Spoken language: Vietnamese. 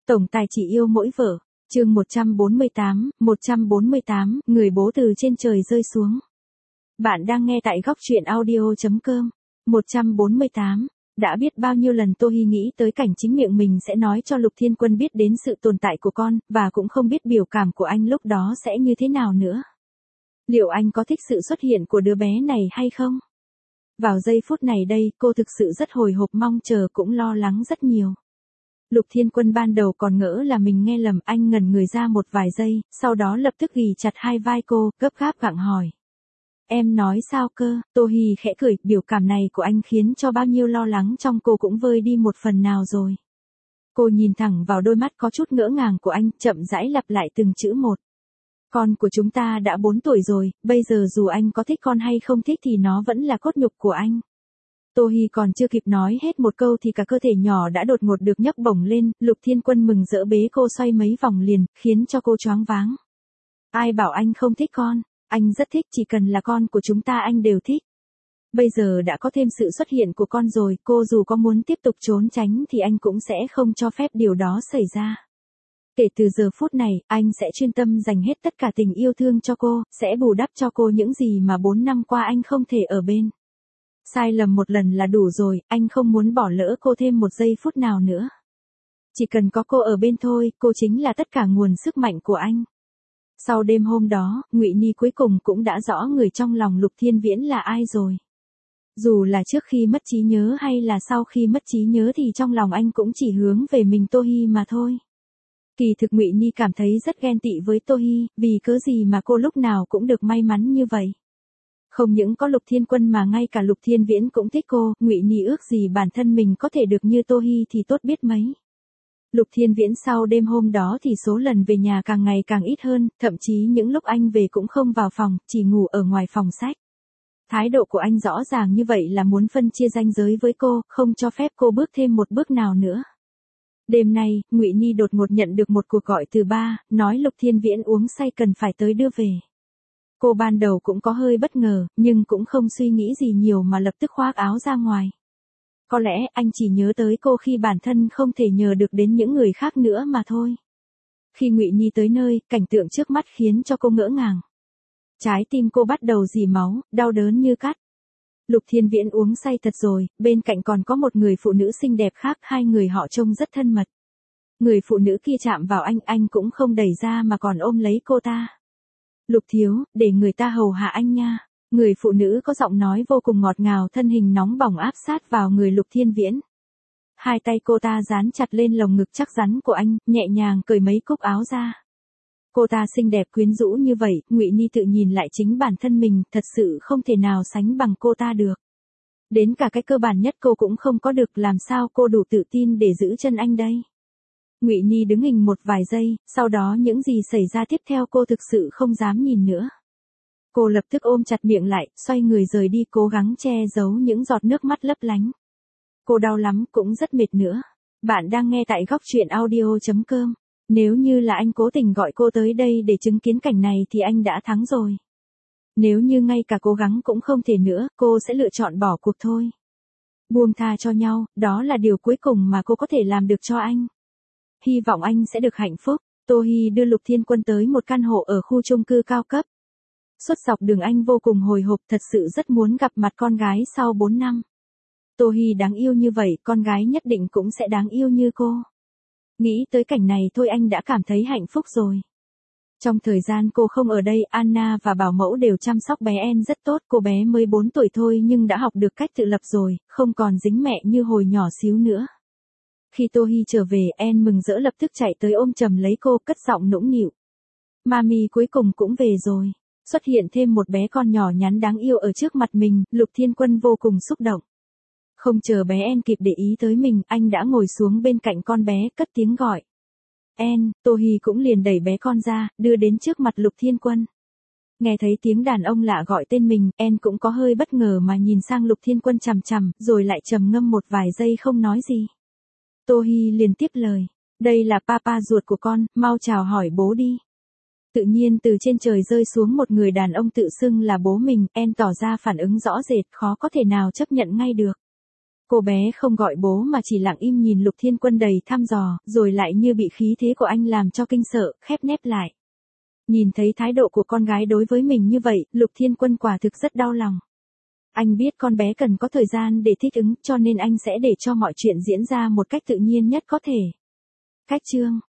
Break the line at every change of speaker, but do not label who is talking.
Tổng tài chỉ yêu mỗi vợ. Chương 148, người bố từ trên trời rơi xuống. Bạn đang nghe tại góc truyện audio.com. 148. Đã biết bao nhiêu lần Tô Hi nghĩ tới cảnh chính miệng mình sẽ nói cho Lục Thiên Quân biết đến sự tồn tại của con, và cũng không biết biểu cảm của anh lúc đó sẽ như thế nào nữa. Liệu anh có thích sự xuất hiện của đứa bé này hay không? Vào giây phút này đây, cô thực sự rất hồi hộp, mong chờ, cũng lo lắng rất nhiều. Lục Thiên Quân ban đầu còn ngỡ là mình nghe lầm, anh ngẩn người ra một vài giây, sau đó lập tức ghì chặt hai vai cô, gấp gáp gặng hỏi. Em nói sao cơ? Tô Hi khẽ cười, biểu cảm này của anh khiến cho bao nhiêu lo lắng trong cô cũng vơi đi một phần nào rồi. Cô nhìn thẳng vào đôi mắt có chút ngỡ ngàng của anh, chậm rãi lặp lại từng chữ một. Con của chúng ta đã 4 tuổi rồi, bây giờ dù anh có thích con hay không thích thì nó vẫn là cốt nhục của anh. Tô Hi còn chưa kịp nói hết một câu thì cả cơ thể nhỏ đã đột ngột được nhấc bổng lên, Lục Thiên Quân mừng rỡ bế cô xoay mấy vòng liền, khiến cho cô choáng váng. Ai bảo anh không thích con, anh rất thích, chỉ cần là con của chúng ta anh đều thích. Bây giờ đã có thêm sự xuất hiện của con rồi, cô dù có muốn tiếp tục trốn tránh thì anh cũng sẽ không cho phép điều đó xảy ra. Kể từ giờ phút này, anh sẽ chuyên tâm dành hết tất cả tình yêu thương cho cô, sẽ bù đắp cho cô những gì mà 4 năm qua anh không thể ở bên. Sai lầm một lần là đủ rồi, anh không muốn bỏ lỡ cô thêm một giây phút nào nữa. Chỉ cần có cô ở bên thôi, cô chính là tất cả nguồn sức mạnh của anh. Sau đêm hôm đó, Ngụy Ni cuối cùng cũng đã rõ người trong lòng Lục Thiên Viễn là ai rồi. Dù là trước khi mất trí nhớ hay là sau khi mất trí nhớ thì trong lòng anh cũng chỉ hướng về mình Tô Hi mà thôi. Kỳ thực Ngụy Ni cảm thấy rất ghen tị với Tô Hi, vì cớ gì mà cô lúc nào cũng được may mắn như vậy. Không những có Lục Thiên Quân mà ngay cả Lục Thiên Viễn cũng thích cô, Ngụy Ni ước gì bản thân mình có thể được như Tô Hi thì tốt biết mấy. Lục Thiên Viễn sau đêm hôm đó thì số lần về nhà càng ngày càng ít hơn, thậm chí những lúc anh về cũng không vào phòng, chỉ ngủ ở ngoài phòng sách. Thái độ của anh rõ ràng như vậy là muốn phân chia ranh giới với cô, không cho phép cô bước thêm một bước nào nữa. Đêm nay, Ngụy Ni đột ngột nhận được một cuộc gọi từ ba, nói Lục Thiên Viễn uống say cần phải tới đưa về. Cô ban đầu cũng có hơi bất ngờ, nhưng cũng không suy nghĩ gì nhiều mà lập tức khoác áo ra ngoài. Có lẽ anh chỉ nhớ tới cô khi bản thân không thể nhờ được đến những người khác nữa mà thôi. Khi Ngụy Ni tới nơi, cảnh tượng trước mắt khiến cho cô ngỡ ngàng. Trái tim cô bắt đầu rỉ máu, đau đớn như cắt. Lục Thiên Viễn uống say thật rồi, bên cạnh còn có một người phụ nữ xinh đẹp khác, hai người họ trông rất thân mật. Người phụ nữ kia chạm vào anh cũng không đẩy ra mà còn ôm lấy cô ta. Lục thiếu, để người ta hầu hạ anh nha. Người phụ nữ có giọng nói vô cùng ngọt ngào, thân hình nóng bỏng áp sát vào người Lục Thiên Viễn. Hai tay cô ta dán chặt lên lồng ngực chắc rắn của anh, nhẹ nhàng cởi mấy cúc áo ra. Cô ta xinh đẹp quyến rũ như vậy, Ngụy Ni tự nhìn lại chính bản thân mình, thật sự không thể nào sánh bằng cô ta được. Đến cả cái cơ bản nhất cô cũng không có được, làm sao cô đủ tự tin để giữ chân anh đây? Ngụy Ni đứng hình một vài giây, sau đó những gì xảy ra tiếp theo cô thực sự không dám nhìn nữa. Cô lập tức ôm chặt miệng lại, xoay người rời đi, cố gắng che giấu những giọt nước mắt lấp lánh. Cô đau lắm, cũng rất mệt nữa. Bạn đang nghe tại góc truyện audio.com. Nếu như là anh cố tình gọi cô tới đây để chứng kiến cảnh này thì anh đã thắng rồi. Nếu như ngay cả cố gắng cũng không thể nữa, cô sẽ lựa chọn bỏ cuộc thôi. Buông tha cho nhau, đó là điều cuối cùng mà cô có thể làm được cho anh. Hy vọng anh sẽ được hạnh phúc. Tô Hi đưa Lục Thiên Quân tới một căn hộ ở khu chung cư cao cấp. Suốt dọc đường anh vô cùng hồi hộp, thật sự rất muốn gặp mặt con gái sau 4 năm. Tô Hi đáng yêu như vậy, con gái nhất định cũng sẽ đáng yêu như cô. Nghĩ tới cảnh này thôi anh đã cảm thấy hạnh phúc rồi. Trong thời gian cô không ở đây, Anna và bảo mẫu đều chăm sóc bé En rất tốt, cô bé mới 4 tuổi thôi nhưng đã học được cách tự lập rồi, không còn dính mẹ như hồi nhỏ xíu nữa. Khi Tô Hi trở về, En mừng rỡ lập tức chạy tới ôm chầm lấy cô, cất giọng nũng nịu. Mami cuối cùng cũng về rồi. Xuất hiện thêm một bé con nhỏ nhắn đáng yêu ở trước mặt mình, Lục Thiên Quân vô cùng xúc động. Không chờ bé En kịp để ý tới mình, anh đã ngồi xuống bên cạnh con bé, cất tiếng gọi. En, Tô Hi cũng liền đẩy bé con ra, đưa đến trước mặt Lục Thiên Quân. Nghe thấy tiếng đàn ông lạ gọi tên mình, En cũng có hơi bất ngờ mà nhìn sang Lục Thiên Quân chằm chằm, rồi lại trầm ngâm một vài giây không nói gì. Tô Hi liền tiếp lời. Đây là papa ruột của con, mau chào hỏi bố đi. Tự nhiên từ trên trời rơi xuống một người đàn ông tự xưng là bố mình, En tỏ ra phản ứng rõ rệt, khó có thể nào chấp nhận ngay được. Cô bé không gọi bố mà chỉ lặng im nhìn Lục Thiên Quân đầy thăm dò, rồi lại như bị khí thế của anh làm cho kinh sợ, khép nép lại. Nhìn thấy thái độ của con gái đối với mình như vậy, Lục Thiên Quân quả thực rất đau lòng. Anh biết con bé cần có thời gian để thích ứng, cho nên anh sẽ để cho mọi chuyện diễn ra một cách tự nhiên nhất có thể. Cách chương